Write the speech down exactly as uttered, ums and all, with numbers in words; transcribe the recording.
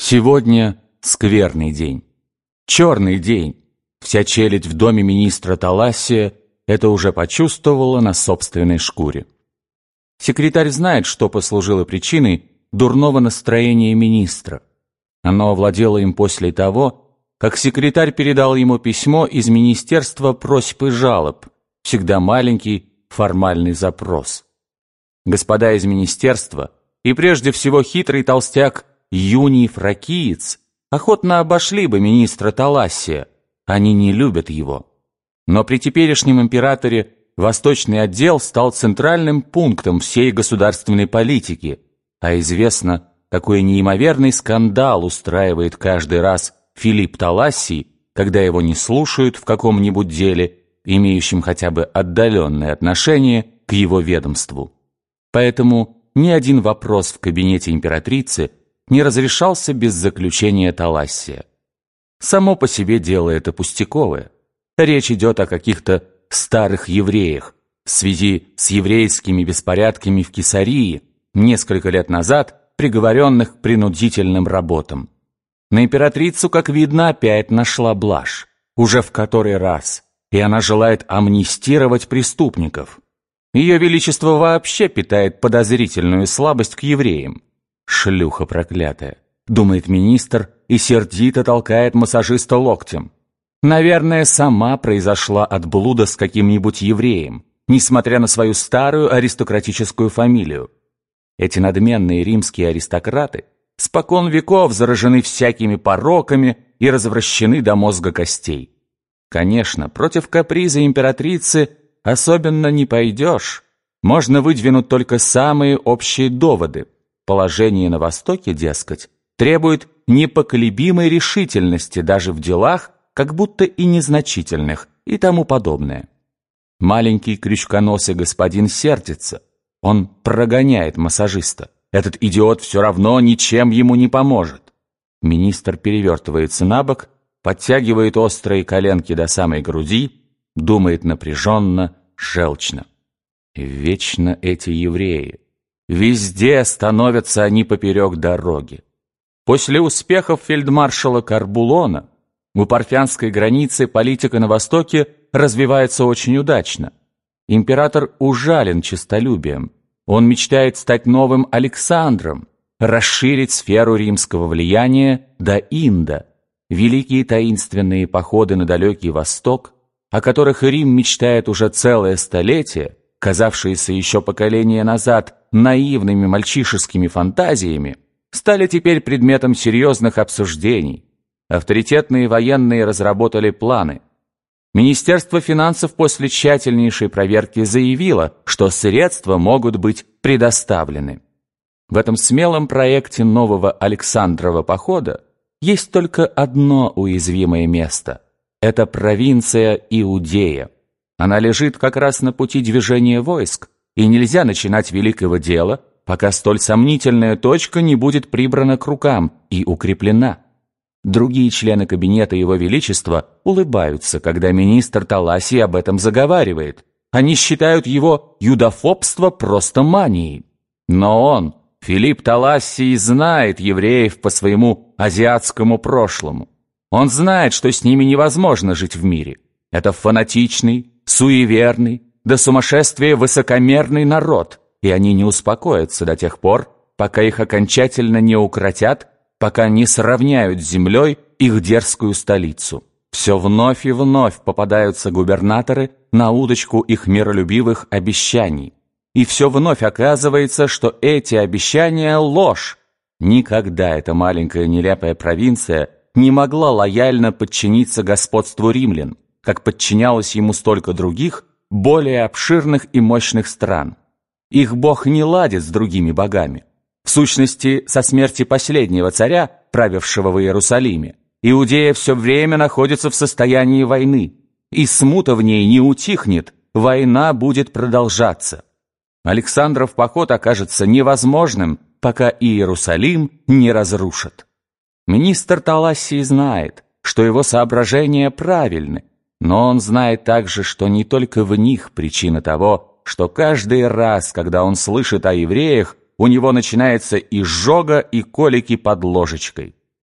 Сегодня скверный день, черный день. Вся челядь в доме министра Талассия это уже почувствовала на собственной шкуре. Секретарь знает, что послужило причиной дурного настроения министра. Оно овладело им после того, как секретарь передал ему письмо из Министерства просьб и жалоб, всегда маленький формальный запрос. Господа из министерства, и прежде всего хитрый толстяк Юний Фракиец, охотно обошли бы министра Талассия, они не любят его. Но при теперешнем императоре Восточный отдел стал центральным пунктом всей государственной политики, а известно, какой неимоверный скандал устраивает каждый раз Филипп Талассий, когда его не слушают в каком-нибудь деле, имеющем хотя бы отдаленное отношение к его ведомству. Поэтому ни один вопрос в кабинете императрицы не разрешался без заключения Талассия. Само по себе дело это пустяковое. Речь идет о каких-то старых евреях в связи с еврейскими беспорядками в Кесарии, несколько лет назад приговоренных к принудительным работам. На императрицу, как видно, опять нашла блажь, уже в который раз, и она желает амнистировать преступников. Ее Величество вообще питает подозрительную слабость к евреям. «Шлюха проклятая», — думает министр и сердито толкает массажиста локтем. Наверное, сама произошла от блуда с каким-нибудь евреем, несмотря на свою старую аристократическую фамилию. Эти надменные римские аристократы спокон веков заражены всякими пороками и развращены до мозга костей. Конечно, против каприза императрицы особенно не пойдешь. Можно выдвинуть только самые общие доводы. Положение на Востоке, дескать, требует непоколебимой решительности даже в делах, как будто и незначительных, и тому подобное. Маленький крючконосый господин сердится. Он прогоняет массажиста. Этот идиот все равно ничем ему не поможет. Министр перевертывается на бок, подтягивает острые коленки до самой груди, думает напряженно, желчно. Вечно эти евреи. Везде становятся они поперек дороги. После успехов фельдмаршала Карбулона у парфянской границы политика на Востоке развивается очень удачно. Император ужален честолюбием. Он мечтает стать новым Александром, расширить сферу римского влияния до Инда. Великие таинственные походы на далекий Восток, о которых Рим мечтает уже целое столетие, казавшиеся еще поколение назад наивными мальчишескими фантазиями, стали теперь предметом серьезных обсуждений. Авторитетные военные разработали планы. Министерство финансов после тщательнейшей проверки заявило, что средства могут быть предоставлены. В этом смелом проекте нового Александрова похода есть только одно уязвимое место – это провинция Иудея. Она лежит как раз на пути движения войск, и нельзя начинать великого дела, пока столь сомнительная точка не будет прибрана к рукам и укреплена. Другие члены кабинета Его Величества улыбаются, когда министр Талассий об этом заговаривает. Они считают его юдофобство просто манией. Но он, Филипп Талассий, знает евреев по своему азиатскому прошлому. Он знает, что с ними невозможно жить в мире. Это фанатичный, суеверный, до сумасшествия высокомерный народ, и они не успокоятся до тех пор, пока их окончательно не укротят, пока не сравняют с землей их дерзкую столицу. Все вновь и вновь попадаются губернаторы на удочку их миролюбивых обещаний. И все вновь оказывается, что эти обещания — ложь. Никогда эта маленькая нелепая провинция не могла лояльно подчиниться господству римлян, как подчинялось ему столько других, более обширных и мощных стран. Их бог не ладит с другими богами. В сущности, со смерти последнего царя, правившего в Иерусалиме, Иудея все время находится в состоянии войны, и смута в ней не утихнет, война будет продолжаться. Александров поход окажется невозможным, пока Иерусалим не разрушат. Министр Талассий знает, что его соображения правильны, но он знает также, что не только в них причина того, что каждый раз, когда он слышит о евреях, у него начинается изжога и колики под ложечкой.